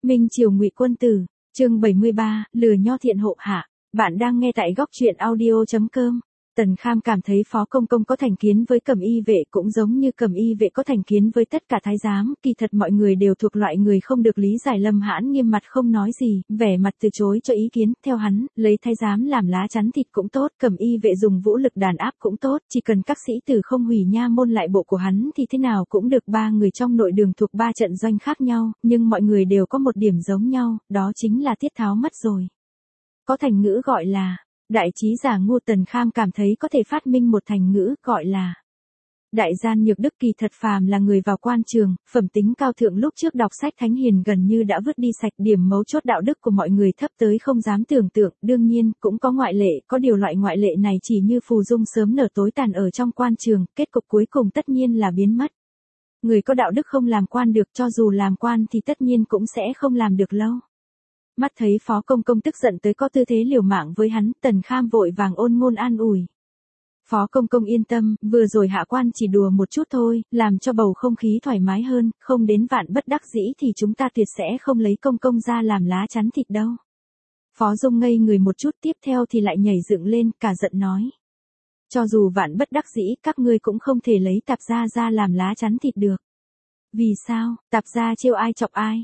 Minh Triều Ngụy Quân Tử, chương 73, lừa nho thiện hộ hạ. Bạn đang nghe tại góc truyện audio.com. Tần Kham cảm thấy Phó Công Công có thành kiến với Cẩm Y vệ cũng giống như Cẩm Y vệ có thành kiến với tất cả thái giám, kỳ thật mọi người đều thuộc loại người không được lý giải. Lâm Hãn nghiêm mặt không nói gì, vẻ mặt từ chối cho ý kiến, theo hắn, lấy thái giám làm lá chắn thịt cũng tốt, Cẩm Y vệ dùng vũ lực đàn áp cũng tốt, chỉ cần các sĩ tử không hủy nha môn lại bộ của hắn thì thế nào cũng được. Ba người trong nội đường thuộc ba trận doanh khác nhau, nhưng mọi người đều có một điểm giống nhau, đó chính là tiết tháo mất rồi. Có thành ngữ gọi là đại trí giả ngu. Tần Kham cảm thấy có thể phát minh một thành ngữ gọi là đại gian nhược đức. Kỳ thật phàm là người vào quan trường, phẩm tính cao thượng lúc trước đọc sách thánh hiền gần như đã vứt đi sạch. Điểm mấu chốt đạo đức của mọi người thấp tới không dám tưởng tượng, đương nhiên cũng có ngoại lệ, có điều loại ngoại lệ này chỉ như phù dung sớm nở tối tàn ở trong quan trường, kết cục cuối cùng tất nhiên là biến mất. Người có đạo đức không làm quan được, cho dù làm quan thì tất nhiên cũng sẽ không làm được lâu. Mắt thấy Phó Công Công tức giận tới có tư thế liều mạng với hắn, Tần Kham vội vàng ôn ngôn an ủi. Phó Công Công yên tâm, vừa rồi hạ quan chỉ đùa một chút thôi, làm cho bầu không khí thoải mái hơn, không đến vạn bất đắc dĩ thì chúng ta tuyệt sẽ không lấy Công Công ra làm lá chắn thịt đâu. Phó Dung ngây người một chút, tiếp theo thì lại nhảy dựng lên, cả giận nói. Cho dù vạn bất đắc dĩ, các ngươi cũng không thể lấy Tạp gia ra làm lá chắn thịt được. Vì sao? Tạp gia trêu ai chọc ai?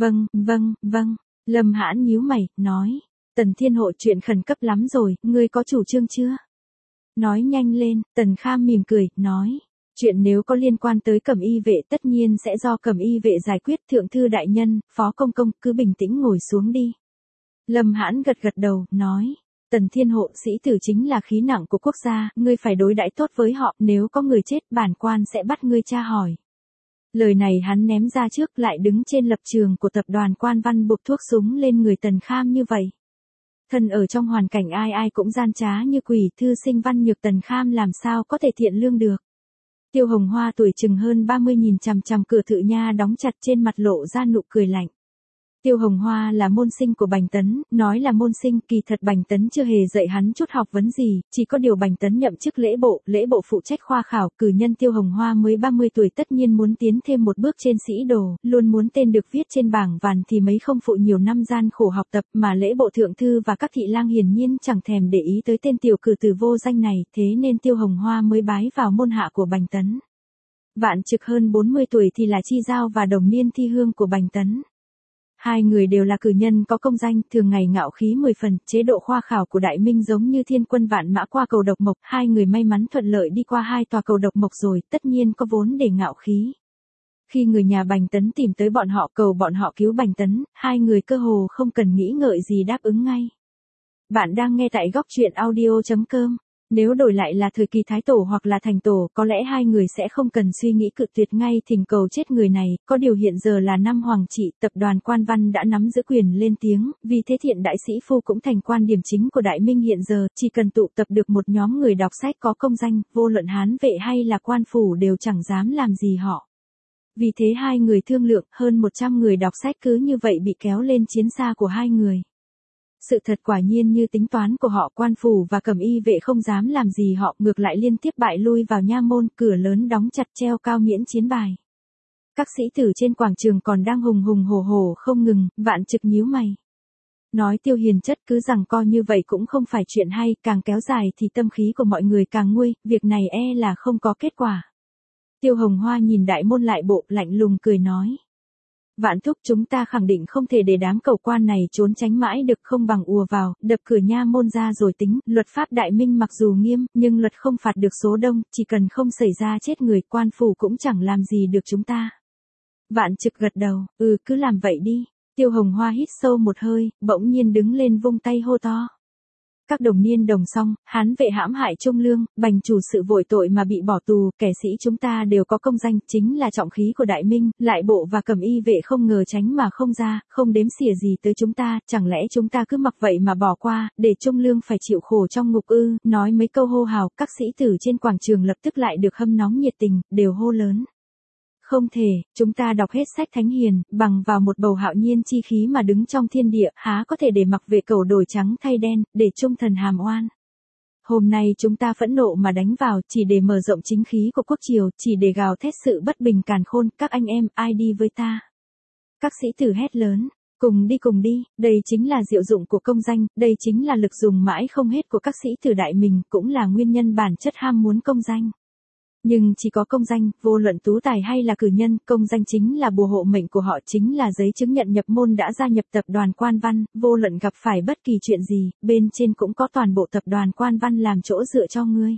Vâng. Lâm Hãn nhíu mày, nói, Tần Thiên Hộ chuyện khẩn cấp lắm rồi, ngươi có chủ trương chưa? Nói nhanh lên. Tần Kham mỉm cười, nói, chuyện nếu có liên quan tới Cẩm Y vệ tất nhiên sẽ do Cẩm Y vệ giải quyết. Thượng thư đại nhân, Phó Công Công cứ bình tĩnh ngồi xuống đi. Lâm Hãn gật đầu, nói, Tần Thiên Hộ sĩ tử chính là khí nặng của quốc gia, ngươi phải đối đãi tốt với họ, nếu có người chết bản quan sẽ bắt ngươi tra hỏi. Lời này hắn ném ra trước, lại đứng trên lập trường của tập đoàn Quan Văn buộc thuốc súng lên người Tần Kham như vậy. Thân ở trong hoàn cảnh ai cũng gian trá như quỷ, thư sinh văn nhược Tần Kham làm sao có thể thiện lương được. Tiêu Hồng Hoa tuổi chừng hơn 30 nhìn chằm chằm cửa thự nha đóng chặt, trên mặt lộ ra nụ cười lạnh. Tiêu Hồng Hoa là môn sinh của Bành Tấn, nói là môn sinh, kỳ thật Bành Tấn chưa hề dạy hắn chút học vấn gì, chỉ có điều Bành Tấn nhậm chức lễ bộ phụ trách khoa khảo, cử nhân Tiêu Hồng Hoa mới 30 tuổi tất nhiên muốn tiến thêm một bước trên sĩ đồ, luôn muốn tên được viết trên bảng vàng thì mấy không phụ nhiều năm gian khổ học tập, mà lễ bộ thượng thư và các thị lang hiển nhiên chẳng thèm để ý tới tên tiểu cử tử vô danh này, thế nên Tiêu Hồng Hoa mới bái vào môn hạ của Bành Tấn. Vạn Trực hơn 40 tuổi thì là Chi Giao và Đồng Niên Thi Hương của Bành Tấn. Hai người đều là cử nhân có công danh, thường ngày ngạo khí 10 phần, chế độ khoa khảo của Đại Minh giống như thiên quân vạn mã qua cầu độc mộc, hai người may mắn thuận lợi đi qua hai tòa cầu độc mộc rồi, tất nhiên có vốn để ngạo khí. Khi người nhà Bành Tấn tìm tới bọn họ cầu bọn họ cứu Bành Tấn, hai người cơ hồ không cần nghĩ ngợi gì đáp ứng ngay. Bạn đang nghe tại góc truyện audio.com. Nếu đổi lại là thời kỳ Thái Tổ hoặc là Thành Tổ, có lẽ hai người sẽ không cần suy nghĩ cự tuyệt ngay thỉnh cầu chết người này, có điều hiện giờ là năm Hoàng trị, tập đoàn Quan Văn đã nắm giữ quyền lên tiếng, vì thế Thiện đại sĩ phu cũng thành quan điểm chính của Đại Minh hiện giờ, chỉ cần tụ tập được một nhóm người đọc sách có công danh, vô luận hán vệ hay là quan phủ đều chẳng dám làm gì họ. Vì thế hai người thương lượng, hơn 100 người đọc sách cứ như vậy bị kéo lên chiến xa của hai người. Sự thật quả nhiên như tính toán của họ, quan phủ và Cẩm Y vệ không dám làm gì họ, ngược lại liên tiếp bại lui vào nha môn, cửa lớn đóng chặt, treo cao miễn chiến bài. Các sĩ tử trên quảng trường còn đang hùng hùng hổ hổ không ngừng. Vạn Trực nhíu mày. Nói Tiêu Hiền chất cứ rằng co như vậy cũng không phải chuyện hay, càng kéo dài thì tâm khí của mọi người càng nguôi, việc này là không có kết quả. Tiêu Hồng Hoa nhìn đại môn lại bộ, lạnh lùng cười nói. Vạn thúc, chúng ta khẳng định không thể để đám cầu quan này trốn tránh mãi được, không bằng ùa vào, đập cửa nha môn ra rồi tính. Luật pháp Đại Minh mặc dù nghiêm, nhưng luật không phạt được số đông, chỉ cần không xảy ra chết người, quan phủ cũng chẳng làm gì được chúng ta. Vạn Trực gật đầu, cứ làm vậy đi. Tiêu Hồng Hoa hít sâu một hơi, bỗng nhiên đứng lên vung tay hô to. Các đồng niên đồng song, hán vệ hãm hại Trung Lương, Bành chủ sự vội tội mà bị bỏ tù, kẻ sĩ chúng ta đều có công danh, chính là trọng khí của Đại Minh, lại bộ và Cẩm Y vệ không ngờ tránh mà không ra, không đếm xỉa gì tới chúng ta, chẳng lẽ chúng ta cứ mặc vậy mà bỏ qua, để Trung Lương phải chịu khổ trong ngục ư? Nói mấy câu hô hào, các sĩ tử trên quảng trường lập tức lại được hâm nóng nhiệt tình, đều hô lớn. Không thể, chúng ta đọc hết sách thánh hiền, bằng vào một bầu hạo nhiên chi khí mà đứng trong thiên địa, há có thể để mặc vệ cẩu đổi trắng thay đen, để trung thần hàm oan. Hôm nay chúng ta phẫn nộ mà đánh vào, chỉ để mở rộng chính khí của quốc triều, chỉ để gào thét sự bất bình càn khôn, các anh em, ai đi với ta? Các sĩ tử hét lớn. Cùng đi, đây chính là diệu dụng của công danh, đây chính là lực dùng mãi không hết của các sĩ tử đại mình, cũng là nguyên nhân bản chất ham muốn công danh. Nhưng chỉ có công danh, vô luận tú tài hay là cử nhân, công danh chính là bùa hộ mệnh của họ, chính là giấy chứng nhận nhập môn đã gia nhập tập đoàn Quan Văn, vô luận gặp phải bất kỳ chuyện gì, bên trên cũng có toàn bộ tập đoàn Quan Văn làm chỗ dựa cho ngươi.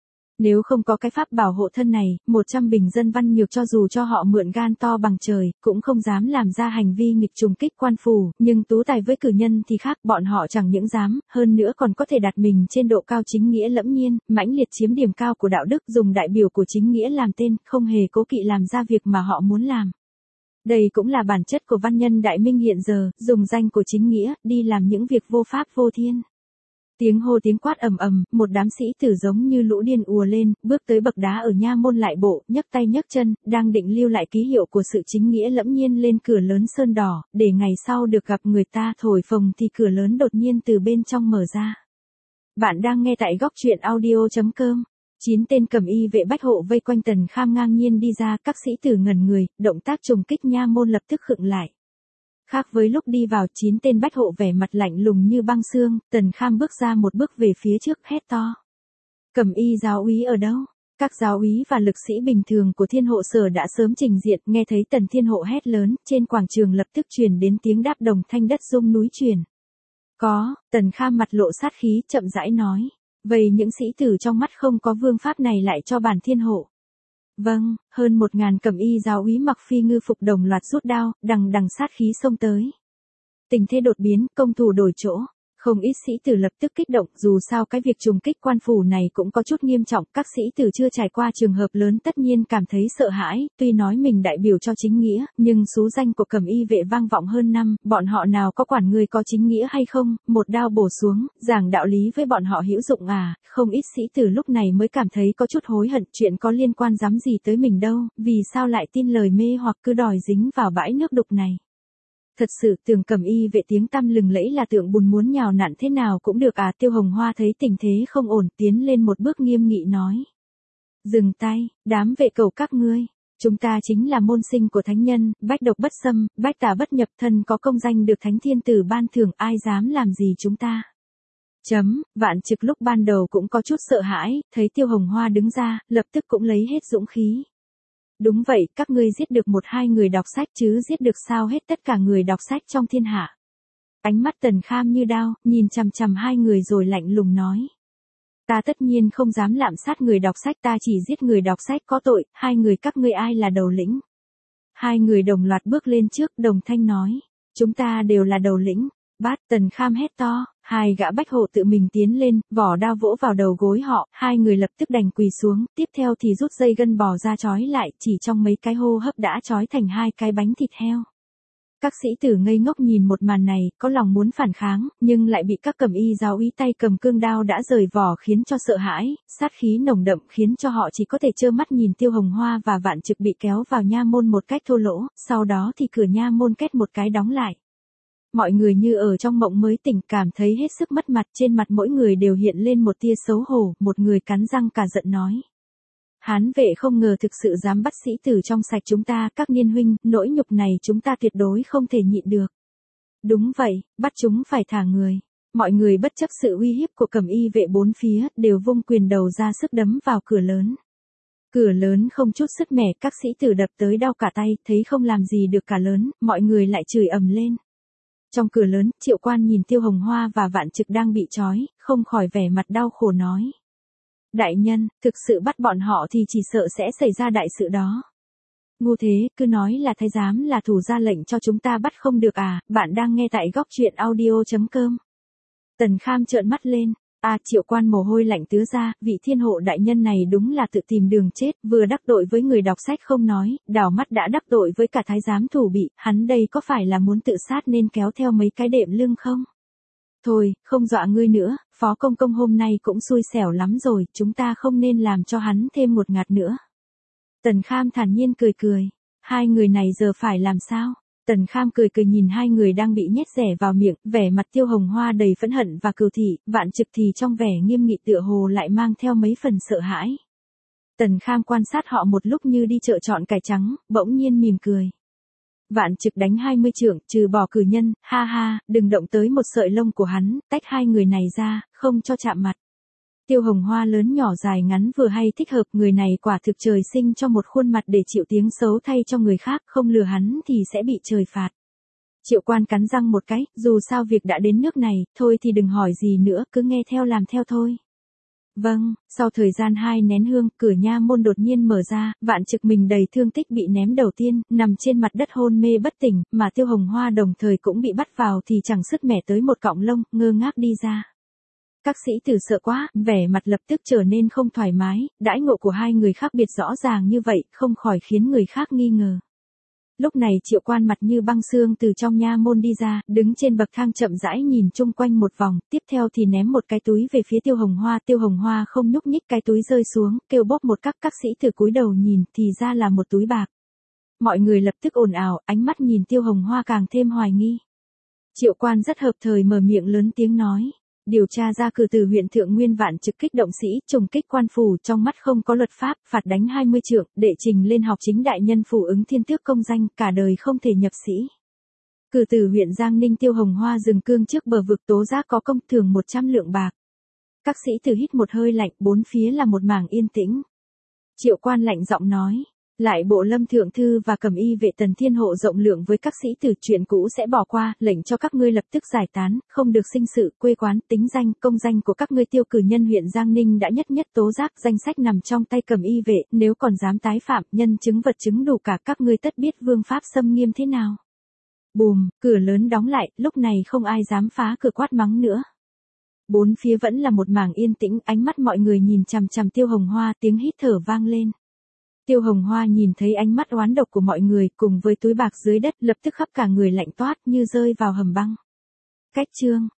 Nếu không có cái pháp bảo hộ thân này, 100 bình dân văn nhược cho dù cho họ mượn gan to bằng trời, cũng không dám làm ra hành vi nghịch trùng kích quan phủ, nhưng tú tài với cử nhân thì khác, bọn họ chẳng những dám, hơn nữa còn có thể đặt mình trên độ cao chính nghĩa lẫm nhiên, mãnh liệt chiếm điểm cao của đạo đức, dùng đại biểu của chính nghĩa làm tên, không hề cố kỵ làm ra việc mà họ muốn làm. Đây cũng là bản chất của văn nhân đại minh hiện giờ, dùng danh của chính nghĩa, đi làm những việc vô pháp vô thiên. Tiếng hô tiếng quát ầm ầm, một đám sĩ tử giống như lũ điên ùa lên, bước tới bậc đá ở nha môn lại bộ, nhấc tay nhấc chân, đang định lưu lại ký hiệu của sự chính nghĩa lẫm nhiên lên cửa lớn sơn đỏ, để ngày sau được gặp người ta thổi phồng thì cửa lớn đột nhiên từ bên trong mở ra. Bạn đang nghe tại góc truyện audio.com. 9 tên cầm y vệ bách hộ vây quanh Tần Kham ngang nhiên đi ra, các sĩ tử ngẩn người, động tác trùng kích nha môn lập tức khựng lại. Khác với lúc đi vào, 9 tên bách hộ vẻ mặt lạnh lùng như băng xương, Tần Kham bước ra một bước về phía trước, hét to. Cầm y giáo úy ở đâu? Các giáo úy và lực sĩ bình thường của Thiên Hộ Sở đã sớm trình diện, nghe thấy Tần Thiên Hộ hét lớn, trên quảng trường lập tức truyền đến tiếng đáp đồng thanh đất rung núi chuyển. Có, Tần Kham mặt lộ sát khí, chậm rãi nói. Vậy những sĩ tử trong mắt không có vương pháp này lại cho bản Thiên Hộ. Vâng, hơn 1000 cầm y giáo úy mặc phi ngư phục đồng loạt rút đao, đằng sát khí xông tới. Tình thế đột biến, công thủ đổi chỗ. Không ít sĩ tử lập tức kích động, dù sao cái việc trùng kích quan phủ này cũng có chút nghiêm trọng, các sĩ tử chưa trải qua trường hợp lớn tất nhiên cảm thấy sợ hãi, tuy nói mình đại biểu cho chính nghĩa, nhưng xú danh của cầm y vệ vang vọng hơn năm, bọn họ nào có quản người có chính nghĩa hay không, một đao bổ xuống, giảng đạo lý với bọn họ hữu dụng à, không ít sĩ tử lúc này mới cảm thấy có chút hối hận, chuyện có liên quan dám gì tới mình đâu, vì sao lại tin lời mê hoặc cứ đòi dính vào bãi nước đục này. Thật sự tưởng cầm y vệ tiếng tăm lừng lẫy là tượng bùn muốn nhào nặn thế nào cũng được à. Tiêu Hồng Hoa thấy tình thế không ổn, tiến lên một bước nghiêm nghị nói. Dừng tay, đám vệ cầu các ngươi. Chúng ta chính là môn sinh của thánh nhân, bách độc bất xâm, bách tà bất nhập, thân có công danh được thánh thiên tử ban thưởng, ai dám làm gì chúng ta. Vạn Trực lúc ban đầu cũng có chút sợ hãi, thấy Tiêu Hồng Hoa đứng ra, lập tức cũng lấy hết dũng khí. Đúng vậy, các ngươi giết được 1-2 người đọc sách chứ giết được sao hết tất cả người đọc sách trong thiên hạ. Ánh mắt Tần Kham như đao, nhìn chằm chằm hai người rồi lạnh lùng nói. Ta tất nhiên không dám lạm sát người đọc sách, ta chỉ giết người đọc sách có tội, 2 người các ngươi ai là đầu lĩnh. 2 người đồng loạt bước lên trước, đồng thanh nói. Chúng ta đều là đầu lĩnh. Bát, Tần Kham hét to, 2 gã bách hộ tự mình tiến lên, vỏ đao vỗ vào đầu gối họ, 2 người lập tức đành quỳ xuống, tiếp theo thì rút dây gân bò ra trói lại, chỉ trong mấy cái hô hấp đã trói thành 2 cái bánh thịt heo. Các sĩ tử ngây ngốc nhìn một màn này, có lòng muốn phản kháng, nhưng lại bị các cầm y giáo úy tay cầm cương đao đã rời vỏ khiến cho sợ hãi, sát khí nồng đậm khiến cho họ chỉ có thể trơ mắt nhìn Tiêu Hồng Hoa và Vạn Trực bị kéo vào nha môn một cách thô lỗ, sau đó thì cửa nha môn két một cái đóng lại. Mọi người như ở trong mộng mới tỉnh, cảm thấy hết sức mất mặt, trên mặt mỗi người đều hiện lên một tia xấu hổ, một người cắn răng cả giận nói. Hán vệ không ngờ thực sự dám bắt sĩ tử trong sạch chúng ta, các niên huynh, nỗi nhục này chúng ta tuyệt đối không thể nhịn được. Đúng vậy, bắt chúng phải thả người. Mọi người bất chấp sự uy hiếp của cầm y vệ bốn phía, đều vung quyền đầu ra sức đấm vào cửa lớn. Cửa lớn không chút sức mẻ, các sĩ tử đập tới đau cả tay, thấy không làm gì được cả lớn, mọi người lại chửi ầm lên. Trong cửa lớn, Triệu Quan nhìn Tiêu Hồng Hoa và Vạn Trực đang bị trói, không khỏi vẻ mặt đau khổ nói. Đại nhân, thực sự bắt bọn họ thì chỉ sợ sẽ xảy ra đại sự đó. Ngu thế, cứ nói là thái giám là thủ ra lệnh cho chúng ta bắt không được à, bạn đang nghe tại góc truyện audio.com. Tần Kham trợn mắt lên. Triệu Quan mồ hôi lạnh tứa ra, vị thiên hộ đại nhân này đúng là tự tìm đường chết, vừa đắc tội với người đọc sách không nói, đảo mắt đã đắc tội với cả thái giám thủ bị, hắn đây có phải là muốn tự sát nên kéo theo mấy cái đệm lưng không? Thôi, không dọa ngươi nữa, Phó Công Công hôm nay cũng xui xẻo lắm rồi, chúng ta không nên làm cho hắn thêm một ngạt nữa. Tần Kham thản nhiên cười cười, 2 người này giờ phải làm sao? Tần Kham cười cười nhìn 2 người đang bị nhét rẻ vào miệng, vẻ mặt Tiêu Hồng Hoa đầy phẫn hận và cừu thị, Vạn Trực thì trong vẻ nghiêm nghị tựa hồ lại mang theo mấy phần sợ hãi. Tần Kham quan sát họ một lúc như đi chợ chọn cải trắng, bỗng nhiên mỉm cười. Vạn Trực đánh 20 trượng, trừ bỏ cử nhân, ha ha, đừng động tới một sợi lông của hắn, tách hai người này ra, không cho chạm mặt. Tiêu Hồng Hoa lớn nhỏ dài ngắn vừa hay thích hợp, người này quả thực trời sinh cho một khuôn mặt để chịu tiếng xấu thay cho người khác, không lừa hắn thì sẽ bị trời phạt. Triệu Quan cắn răng một cái, dù sao việc đã đến nước này, thôi thì đừng hỏi gì nữa, cứ nghe theo làm theo thôi. Vâng, sau thời gian 2 nén hương, cửa nha môn đột nhiên mở ra, Vạn Trực mình đầy thương tích bị ném đầu tiên, nằm trên mặt đất hôn mê bất tỉnh, mà Tiêu Hồng Hoa đồng thời cũng bị bắt vào thì chẳng sứt mẻ tới một cọng lông, ngơ ngác đi ra. Các sĩ tử sợ quá, vẻ mặt lập tức trở nên không thoải mái, đãi ngộ của hai người khác biệt rõ ràng như vậy, không khỏi khiến người khác nghi ngờ. Lúc này Triệu Quan mặt như băng xương từ trong nha môn đi ra, đứng trên bậc thang chậm rãi nhìn chung quanh một vòng, tiếp theo thì ném một cái túi về phía Tiêu Hồng Hoa không nhúc nhích, cái túi rơi xuống, kêu bóp một các sĩ tử cúi đầu nhìn, thì ra là một túi bạc. Mọi người lập tức ồn ào, ánh mắt nhìn Tiêu Hồng Hoa càng thêm hoài nghi. Triệu Quan rất hợp thời mở miệng lớn tiếng nói. Điều tra ra cử từ huyện Thượng Nguyên Vạn Trực kích động sĩ, trùng kích quan phủ, trong mắt không có luật pháp, phạt đánh 20 trượng, đệ trình lên học chính đại nhân phủ ứng thiên tước công danh, cả đời không thể nhập sĩ. Cử từ huyện Giang Ninh Tiêu Hồng Hoa dừng cương trước bờ vực tố giác có công thưởng 100 lượng bạc. Các sĩ tử hít một hơi lạnh, bốn phía là một mảng yên tĩnh. Triệu Quan lạnh giọng nói. Lại bộ Lâm thượng thư và Cẩm y vệ Tần Thiên Hộ rộng lượng với các sĩ tử, chuyện cũ sẽ bỏ qua, lệnh cho các ngươi lập tức giải tán, không được sinh sự, quê quán, tính danh, công danh của các ngươi. Tiêu cử nhân huyện Giang Ninh đã nhất nhất tố giác, danh sách nằm trong tay Cẩm y vệ, nếu còn dám tái phạm, nhân chứng vật chứng đủ cả, các ngươi tất biết vương pháp xâm nghiêm thế nào. Bùm, cửa lớn đóng lại, lúc này không ai dám phá cửa quát mắng nữa. Bốn phía vẫn là một mảng yên tĩnh, ánh mắt mọi người nhìn chằm chằm Tiêu Hồng Hoa, tiếng hít thở vang lên. Tiêu Hồng Hoa nhìn thấy ánh mắt oán độc của mọi người cùng với túi bạc dưới đất, lập tức khắp cả người lạnh toát như rơi vào hầm băng. Cách chương